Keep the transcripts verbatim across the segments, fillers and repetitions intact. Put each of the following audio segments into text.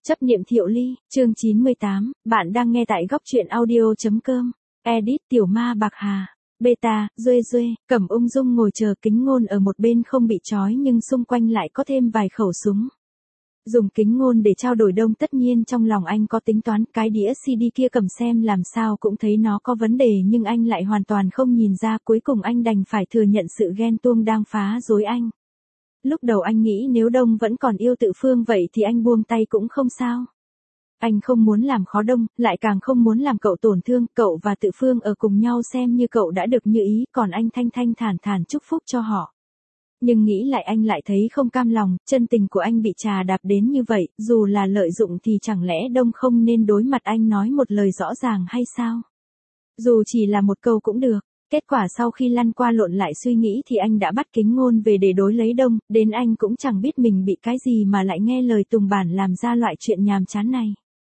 Chấp niệm Thiệu Ly, chương chín mươi tám, bạn đang nghe tại góc truyện audio.com, edit Tiểu Ma Bạc Hà, beta, Duê Duê, Cẩm ung dung ngồi chờ Kính Ngôn ở một bên không bị trói nhưng xung quanh lại có thêm vài khẩu súng. Dùng Kính Ngôn để trao đổi Đông tất nhiên trong lòng anh có tính toán, cái đĩa xê đê kia cầm xem làm sao cũng thấy nó có vấn đề nhưng anh lại hoàn toàn không nhìn ra, cuối cùng anh đành phải thừa nhận sự ghen tuông đang phá rối anh. Lúc đầu anh nghĩ nếu Đông vẫn còn yêu Tự Phương vậy thì anh buông tay cũng không sao. Anh không muốn làm khó Đông, lại càng không muốn làm cậu tổn thương, cậu và Tự Phương ở cùng nhau xem như cậu đã được như ý, còn anh thanh thanh thản thản chúc phúc cho họ. Nhưng nghĩ lại anh lại thấy không cam lòng, chân tình của anh bị trà đạp đến như vậy, dù là lợi dụng thì chẳng lẽ Đông không nên đối mặt anh nói một lời rõ ràng hay sao? Dù chỉ là một câu cũng được. Kết quả sau khi lăn qua lộn lại suy nghĩ thì anh đã bắt Kính Ngôn về để đối lấy Đông, đến anh cũng chẳng biết mình bị cái gì mà lại nghe lời Tùng Bản làm ra loại chuyện nhàm chán này.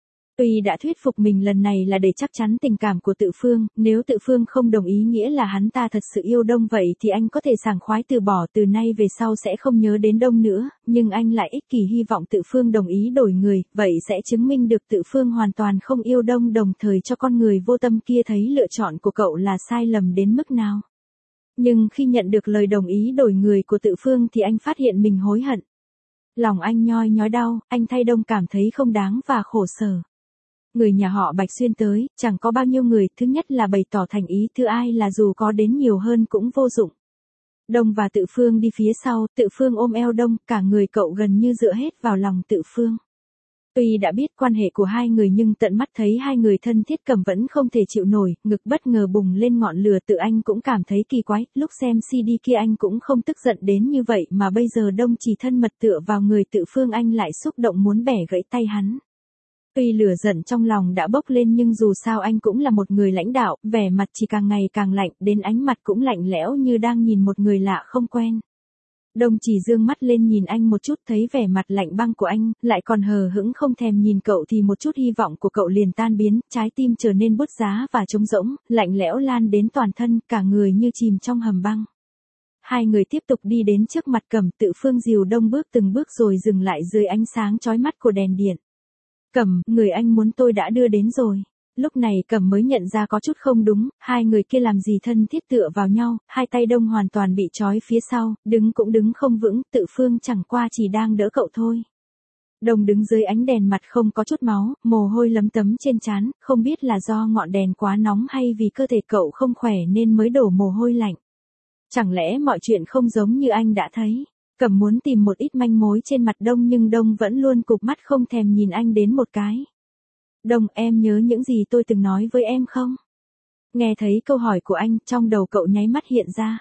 Tuy đã thuyết phục mình lần này là để chắc chắn tình cảm của Tự Phương, nếu Tự Phương không đồng ý nghĩa là hắn ta thật sự yêu Đông vậy thì anh có thể sảng khoái từ bỏ, từ nay về sau sẽ không nhớ đến Đông nữa, nhưng anh lại ích kỷ hy vọng Tự Phương đồng ý đổi người, vậy sẽ chứng minh được Tự Phương hoàn toàn không yêu Đông, đồng thời cho con người vô tâm kia thấy lựa chọn của cậu là sai lầm đến mức nào. Nhưng khi nhận được lời đồng ý đổi người của Tự Phương thì anh phát hiện mình hối hận. Lòng anh nhoi nhói đau, anh thay Đông cảm thấy không đáng và khổ sở. Người nhà họ Bạch Xuyên tới, chẳng có bao nhiêu người, thứ nhất là bày tỏ thành ý, thứ hai là dù có đến nhiều hơn cũng vô dụng. Đông và Tự Phương đi phía sau, Tự Phương ôm eo Đông, cả người cậu gần như dựa hết vào lòng Tự Phương. Tuy đã biết quan hệ của hai người nhưng tận mắt thấy hai người thân thiết Cẩm vẫn không thể chịu nổi, ngực bất ngờ bùng lên ngọn lửa, tự anh cũng cảm thấy kỳ quái, lúc xem xê đê kia anh cũng không tức giận đến như vậy mà bây giờ Đông chỉ thân mật tựa vào người Tự Phương anh lại xúc động muốn bẻ gãy tay hắn. Tuy lửa giận trong lòng đã bốc lên nhưng dù sao anh cũng là một người lãnh đạo, vẻ mặt chỉ càng ngày càng lạnh, đến ánh mặt cũng lạnh lẽo như đang nhìn một người lạ không quen. Đông chỉ dương mắt lên nhìn anh một chút, thấy vẻ mặt lạnh băng của anh, lại còn hờ hững không thèm nhìn cậu thì một chút hy vọng của cậu liền tan biến, trái tim trở nên bứt giá và trống rỗng, lạnh lẽo lan đến toàn thân, cả người như chìm trong hầm băng. Hai người tiếp tục đi đến trước mặt Cẩm, Tự Phương dìu Đông bước từng bước rồi dừng lại dưới ánh sáng chói mắt của đèn điện. Cẩm, người anh muốn tôi đã đưa đến rồi. Lúc này Cẩm mới nhận ra có chút không đúng, hai người kia làm gì thân thiết tựa vào nhau, hai tay Đông hoàn toàn bị trói phía sau, đứng cũng đứng không vững, Tự Phương chẳng qua chỉ đang đỡ cậu thôi. Đông đứng dưới ánh đèn mặt không có chút máu, mồ hôi lấm tấm trên trán, không biết là do ngọn đèn quá nóng hay vì cơ thể cậu không khỏe nên mới đổ mồ hôi lạnh. Chẳng lẽ mọi chuyện không giống như anh đã thấy? Cẩm muốn tìm một ít manh mối trên mặt Đông nhưng Đông vẫn luôn cụp mắt không thèm nhìn anh đến một cái. Đông, em nhớ những gì tôi từng nói với em không? Nghe thấy câu hỏi của anh, trong đầu cậu nháy mắt hiện ra.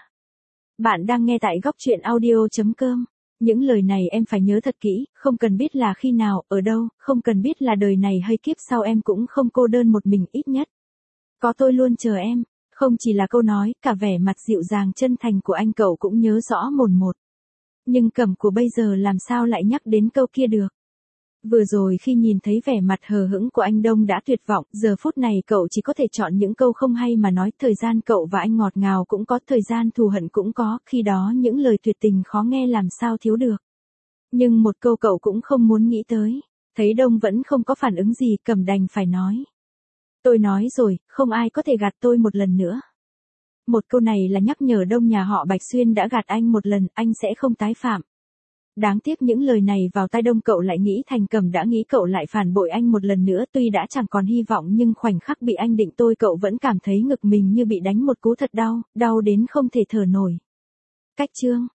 Bạn đang nghe tại góc truyện audio.com. Những lời này em phải nhớ thật kỹ, không cần biết là khi nào, ở đâu, không cần biết là đời này hay kiếp sau em cũng không cô đơn một mình, ít nhất. Có tôi luôn chờ em. Không chỉ là câu nói, cả vẻ mặt dịu dàng chân thành của anh cậu cũng nhớ rõ mồn một. Nhưng Cẩm của bây giờ làm sao lại nhắc đến câu kia được. Vừa rồi khi nhìn thấy vẻ mặt hờ hững của anh Đông đã tuyệt vọng, giờ phút này cậu chỉ có thể chọn những câu không hay mà nói, thời gian cậu và anh ngọt ngào cũng có, thời gian thù hận cũng có, khi đó những lời tuyệt tình khó nghe làm sao thiếu được. Nhưng một câu cậu cũng không muốn nghĩ tới, thấy Đông vẫn không có phản ứng gì, Cẩm đành phải nói. Tôi nói rồi, không ai có thể gạt tôi một lần nữa. Một câu này là nhắc nhở Đông nhà họ Bạch Xuyên đã gạt anh một lần, anh sẽ không tái phạm. Đáng tiếc những lời này vào tai Đông cậu lại nghĩ thành Cẩm đã nghĩ cậu lại phản bội anh một lần nữa, tuy đã chẳng còn hy vọng nhưng khoảnh khắc bị anh định tôi cậu vẫn cảm thấy ngực mình như bị đánh một cú thật đau, đau đến không thể thở nổi. Cách chương